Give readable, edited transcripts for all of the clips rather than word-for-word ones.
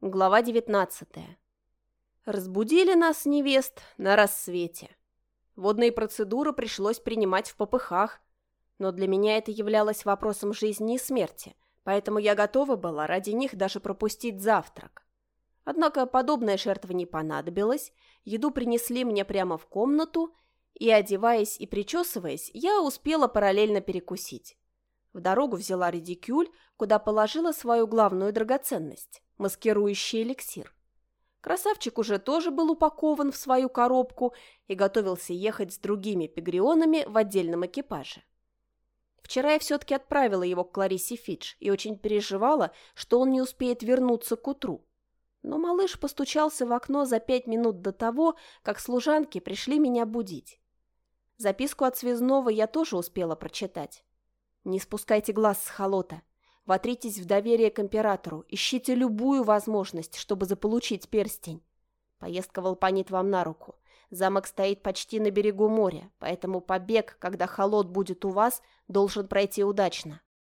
Глава 19. Разбудили нас, невест, на рассвете. Водные процедуры пришлось принимать в попыхах, но для меня это являлось вопросом жизни и смерти, поэтому я готова была ради них даже пропустить завтрак. Однако подобная жертва не понадобилась, еду принесли мне прямо в комнату, и, одеваясь и причесываясь, я успела параллельно перекусить. В дорогу взяла редикюль, куда положила свою главную драгоценность – маскирующий эликсир. Красавчик уже тоже был упакован в свою коробку и готовился ехать с другими пегрионами в отдельном экипаже. Вчера я все-таки отправила его к Клариссе Фидж и очень переживала, что он не успеет вернуться к утру. Но малыш постучался в окно за 5 минут до того, как служанки пришли меня будить. Записку от связного я тоже успела прочитать. Не спускайте глаз с Холота. Вотритесь в доверие к императору. Ищите любую возможность, чтобы заполучить перстень. Поездка в Алпанит вам на руку. Замок стоит почти на берегу моря, поэтому побег, когда Холот будет у вас, должен пройти удачно.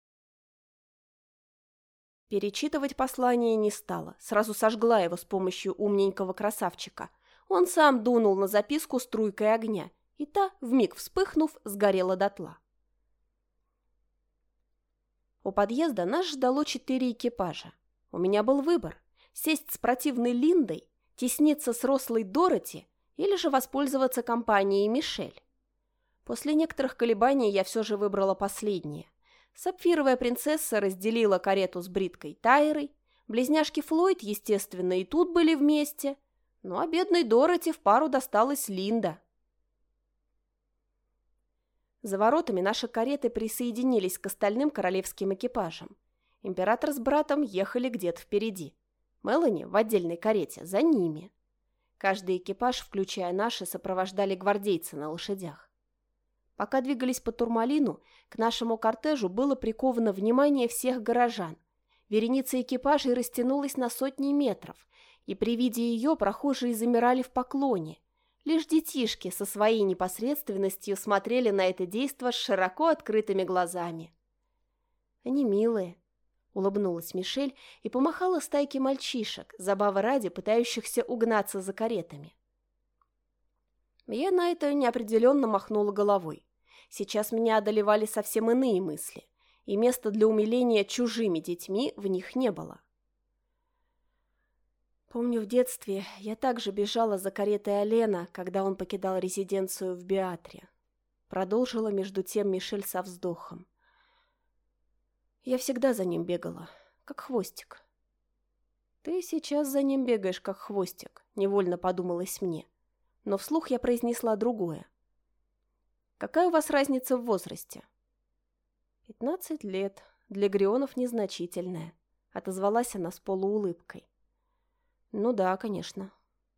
Перечитывать послание не стала. Сразу сожгла его с помощью умненького красавчика. Он сам дунул на записку струйкой огня, и та, вмиг вспыхнув, сгорела дотла. У подъезда нас ждало 4 экипажа. У меня был выбор – сесть с противной Линдой, тесниться с рослой Дороти или же воспользоваться компанией Мишель. После некоторых колебаний я все же выбрала последнее. Сапфировая принцесса разделила карету с бриткой Тайрой, близняшки Флойд, естественно, и тут были вместе, ну а бедной Дороти в пару досталась Линда. За воротами наши кареты присоединились к остальным королевским экипажам. Император с братом ехали где-то впереди. Мелани в отдельной карете за ними. Каждый экипаж, включая наши, сопровождали гвардейцы на лошадях. Пока двигались по Турмалину, к нашему кортежу было приковано внимание всех горожан. Вереница экипажей растянулась на сотни метров, и при виде ее прохожие замирали в поклоне. Лишь детишки со своей непосредственностью смотрели на это действо с широко открытыми глазами. «Они милые», — улыбнулась Мишель и помахала стайке мальчишек, забавы ради пытающихся угнаться за каретами. Я на это неопределенно махнула головой. Сейчас меня одолевали совсем иные мысли, и места для умиления чужими детьми в них не было. Помню, в детстве я также бежала за каретой Алена, когда он покидал резиденцию в Биатре. Продолжила между тем Мишель со вздохом. Я всегда за ним бегала, как хвостик. Ты сейчас за ним бегаешь, как хвостик, невольно подумалось мне. Но вслух я произнесла другое. Какая у вас разница в возрасте? 15 лет. Для Грионов незначительная, отозвалась она с полуулыбкой. Ну да, конечно.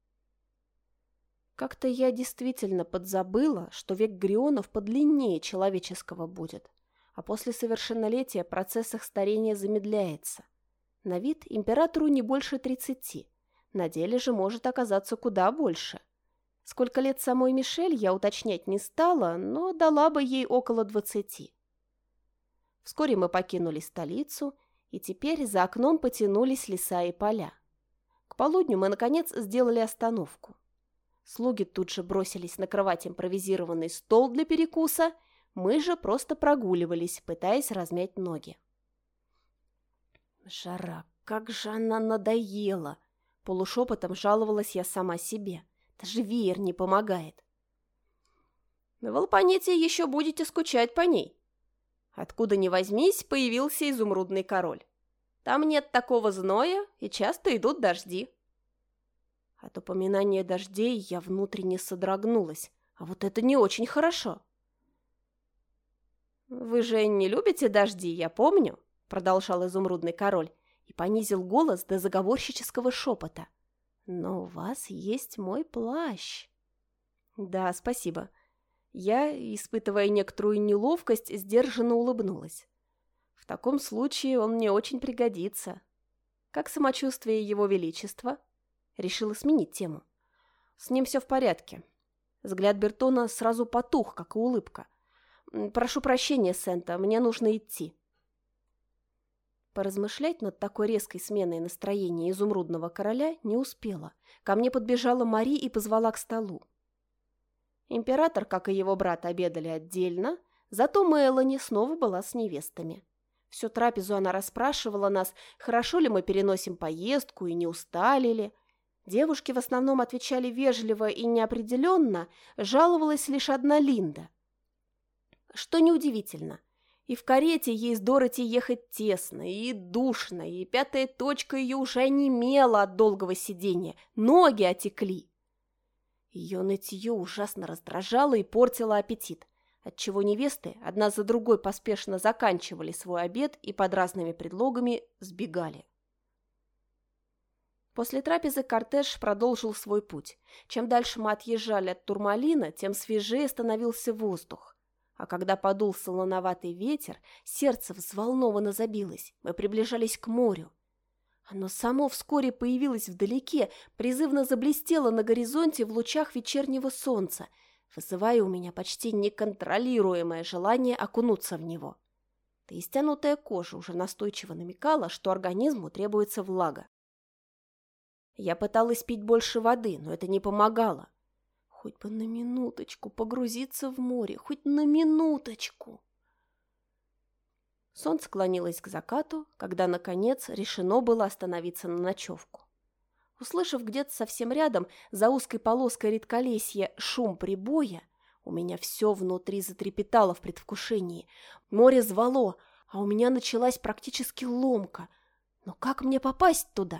Как-то я действительно подзабыла, что век Грионов подлиннее человеческого будет, а после совершеннолетия процесс их старения замедляется. На вид императору не больше 30, на деле же может оказаться куда больше. Сколько лет самой Мишель я уточнять не стала, но дала бы ей около 20. Вскоре мы покинули столицу, и теперь за окном потянулись леса и поля. К полудню мы, наконец, сделали остановку. Слуги тут же бросились накрывать импровизированный стол для перекуса, мы же просто прогуливались, пытаясь размять ноги. «Жара, как же она надоела!» — полушепотом жаловалась я сама себе. Даже веер не помогает. В Алпанете еще будете скучать по ней. Откуда ни возьмись, появился изумрудный король. Там нет такого зноя, и часто идут дожди. От упоминания дождей я внутренне содрогнулась, а вот это не очень хорошо. «Вы же не любите дожди, я помню», — продолжал изумрудный король и понизил голос до заговорщического шепота. «Но у вас есть мой плащ». «Да, спасибо». Я, испытывая некоторую неловкость, сдержанно улыбнулась. «В таком случае он мне очень пригодится». «Как самочувствие его величества?» Решила сменить тему. «С ним все в порядке». Взгляд Бертона сразу потух, как и улыбка. «Прошу прощения, Сента, мне нужно идти». Поразмышлять над такой резкой сменой настроения изумрудного короля не успела. Ко мне подбежала Мари и позвала к столу. Император, как и его брат, обедали отдельно, зато Мелани снова была с невестами. Всю трапезу она расспрашивала нас, хорошо ли мы переносим поездку и не устали ли. Девушки в основном отвечали вежливо и неопределенно, жаловалась лишь одна Линда. Что неудивительно. И в карете ей с Дороти ехать тесно и душно, и пятая точка ее уже онемела от долгого сидения, ноги отекли. Ее нытье ужасно раздражало и портило аппетит, отчего невесты одна за другой поспешно заканчивали свой обед и под разными предлогами сбегали. После трапезы кортеж продолжил свой путь. Чем дальше мы отъезжали от Турмалина, тем свежее становился воздух. А когда подул солоноватый ветер, сердце взволнованно забилось. Мы приближались к морю. Оно само вскоре появилось вдалеке, призывно заблестело на горизонте в лучах вечернего солнца, вызывая у меня почти неконтролируемое желание окунуться в него. Да и стянутая кожа уже настойчиво намекала, что организму требуется влага. Я пыталась пить больше воды, но это не помогало. Хоть бы на минуточку погрузиться в море, хоть на минуточку. Солнце клонилось к закату, когда, наконец, решено было остановиться на ночевку. Услышав где-то совсем рядом, за узкой полоской редколесья, шум прибоя, у меня все внутри затрепетало в предвкушении. Море звало, а у меня началась практически ломка. Но как мне попасть туда?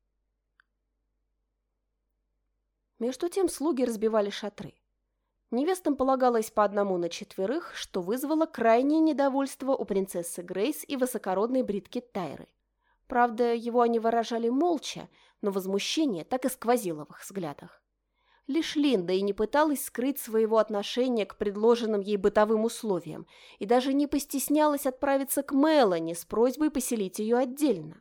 Между тем слуги разбивали шатры. Невестам полагалось по одному на четверых, что вызвало крайнее недовольство у принцессы Грейс и высокородной бритки Тайры. Правда, его они выражали молча, но возмущение так и сквозило в их взглядах. Лишь Линда и не пыталась скрыть своего отношения к предложенным ей бытовым условиям и даже не постеснялась отправиться к Мелани с просьбой поселить ее отдельно.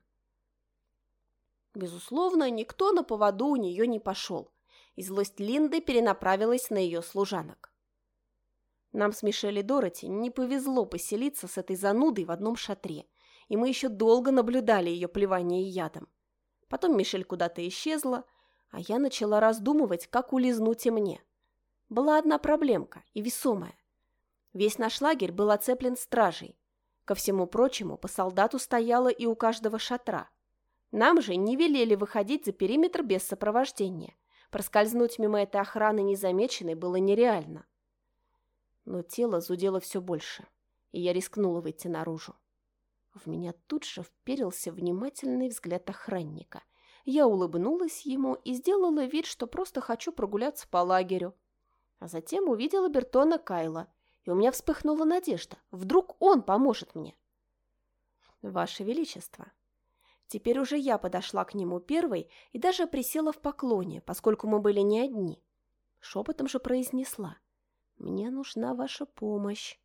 Безусловно, никто на поводу у нее не пошел, и злость Линды перенаправилась на ее служанок. Нам с Мишель и Дороти не повезло поселиться с этой занудой в одном шатре, и мы еще долго наблюдали ее плевание ядом. Потом Мишель куда-то исчезла, а я начала раздумывать, как улизнуть и мне. Была одна проблемка, и весомая. Весь наш лагерь был оцеплен стражей. Ко всему прочему, по солдату стояло и у каждого шатра. Нам же не велели выходить за периметр без сопровождения. Проскользнуть мимо этой охраны незамеченной было нереально. Но тело зудело все больше, и я рискнула выйти наружу. В меня тут же вперился внимательный взгляд охранника. Я улыбнулась ему и сделала вид, что просто хочу прогуляться по лагерю. А затем увидела Бертона Кайла, и у меня вспыхнула надежда. Вдруг он поможет мне? Ваше Величество. Теперь уже я подошла к нему первой и даже присела в поклоне, поскольку мы были не одни. Шепотом же произнесла: «Мне нужна ваша помощь».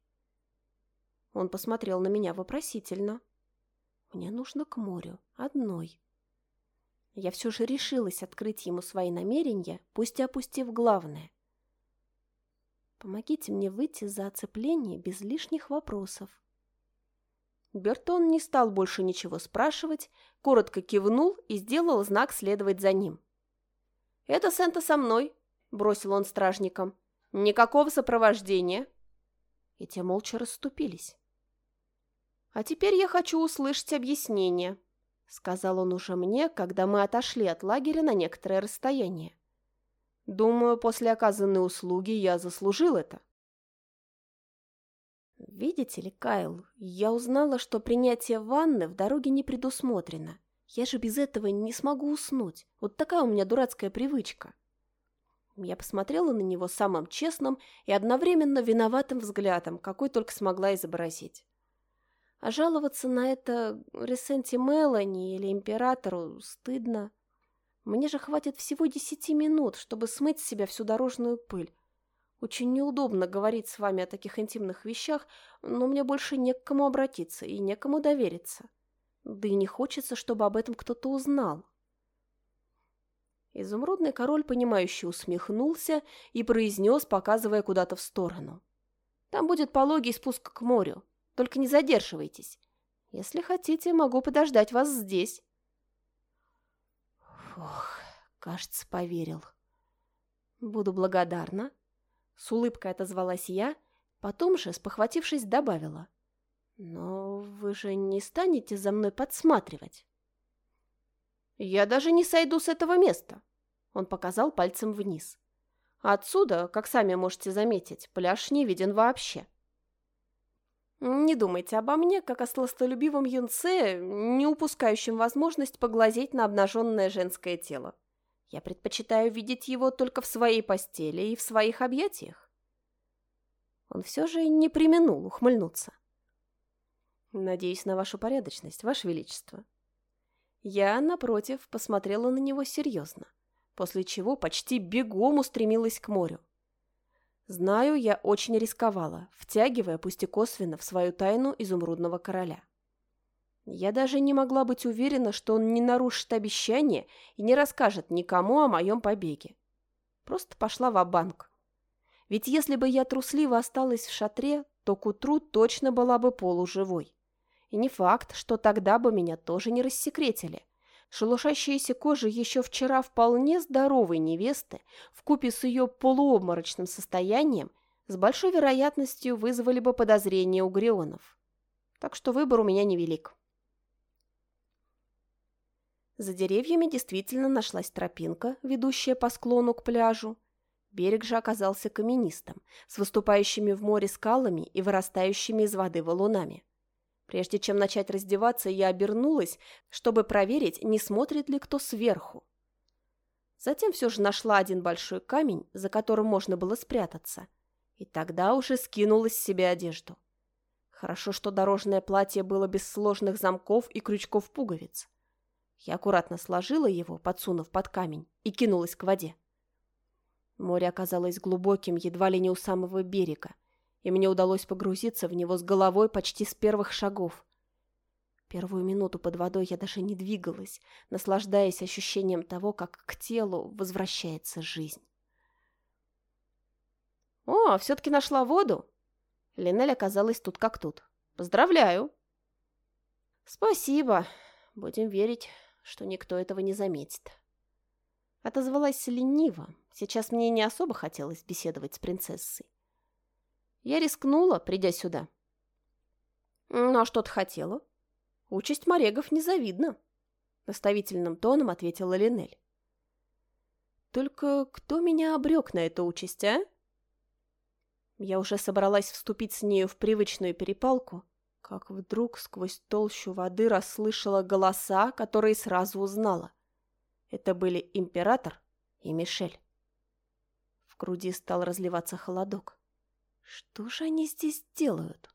Он посмотрел на меня вопросительно. «Мне нужно к морю, одной». Я все же решилась открыть ему свои намерения, пусть и опустив главное. «Помогите мне выйти за оцепление без лишних вопросов». Бертон не стал больше ничего спрашивать, коротко кивнул и сделал знак следовать за ним. «Это Сента со мной», — бросил он стражникам. «Никакого сопровождения». И те молча расступились. «А теперь я хочу услышать объяснение», — сказал он уже мне, когда мы отошли от лагеря на некоторое расстояние. «Думаю, после оказанной услуги я заслужил это». «Видите ли, Кайл, я узнала, что принятие ванны в дороге не предусмотрено. Я же без этого не смогу уснуть. Вот такая у меня дурацкая привычка». Я посмотрела на него самым честным и одновременно виноватым взглядом, какой только смогла изобразить. А жаловаться на это Ресенти Мелани или императору стыдно. Мне же хватит всего 10 минут, чтобы смыть с себя всю дорожную пыль. Очень неудобно говорить с вами о таких интимных вещах, но мне больше не к кому обратиться и некому довериться. Да и не хочется, чтобы об этом кто-то узнал. Изумрудный король, понимающе усмехнулся и произнес, показывая куда-то в сторону: «Там будет пологий спуск к морю. Только не задерживайтесь. Если хотите, могу подождать вас здесь». Ох, кажется, поверил. «Буду благодарна». С улыбкой отозвалась я, потом же, спохватившись, добавила. «Но вы же не станете за мной подсматривать?» «Я даже не сойду с этого места», — он показал пальцем вниз. «Отсюда, как сами можете заметить, пляж не виден вообще». «Не думайте обо мне, как о сластолюбивом юнце, не упускающем возможность поглазеть на обнаженное женское тело. Я предпочитаю видеть его только в своей постели и в своих объятиях». Он все же не преминул ухмыльнуться. «Надеюсь на вашу порядочность, ваше величество». Я, напротив, посмотрела на него серьезно, после чего почти бегом устремилась к морю. Знаю, я очень рисковала, втягивая, пусть и косвенно, в свою тайну изумрудного короля. Я даже не могла быть уверена, что он не нарушит обещание и не расскажет никому о моем побеге. Просто пошла ва-банк. Ведь если бы я трусливо осталась в шатре, то к утру точно была бы полуживой. И не факт, что тогда бы меня тоже не рассекретили. Шелушащаяся кожа еще вчера вполне здоровой невесты вкупе с ее полуобморочным состоянием с большой вероятностью вызвали бы подозрения у Грионов. Так что выбор у меня невелик. За деревьями действительно нашлась тропинка, ведущая по склону к пляжу. Берег же оказался каменистым, с выступающими в море скалами и вырастающими из воды валунами. Прежде чем начать раздеваться, я обернулась, чтобы проверить, не смотрит ли кто сверху. Затем все же нашла один большой камень, за которым можно было спрятаться, и тогда уже скинула с себя одежду. Хорошо, что дорожное платье было без сложных замков и крючков-пуговиц. Я аккуратно сложила его, подсунув под камень, и кинулась к воде. Море оказалось глубоким, едва ли не у самого берега, и мне удалось погрузиться в него с головой почти с первых шагов. Первую минуту под водой я даже не двигалась, наслаждаясь ощущением того, как к телу возвращается жизнь. «О, все-таки нашла воду!» Линель оказалась тут как тут. «Поздравляю!» «Спасибо. Будем верить, что никто этого не заметит». Отозвалась лениво. Сейчас мне не особо хотелось беседовать с принцессой. Я рискнула, придя сюда. «Ну, а что ты хотела?» «Участь морегов незавидна», — наставительным тоном ответила Линель. «Только кто меня обрек на эту участь, а?» Я уже собралась вступить с нею в привычную перепалку, как вдруг сквозь толщу воды расслышала голоса, которые сразу узнала. Это были император и Мишель. В груди стал разливаться холодок. Что же они здесь делают?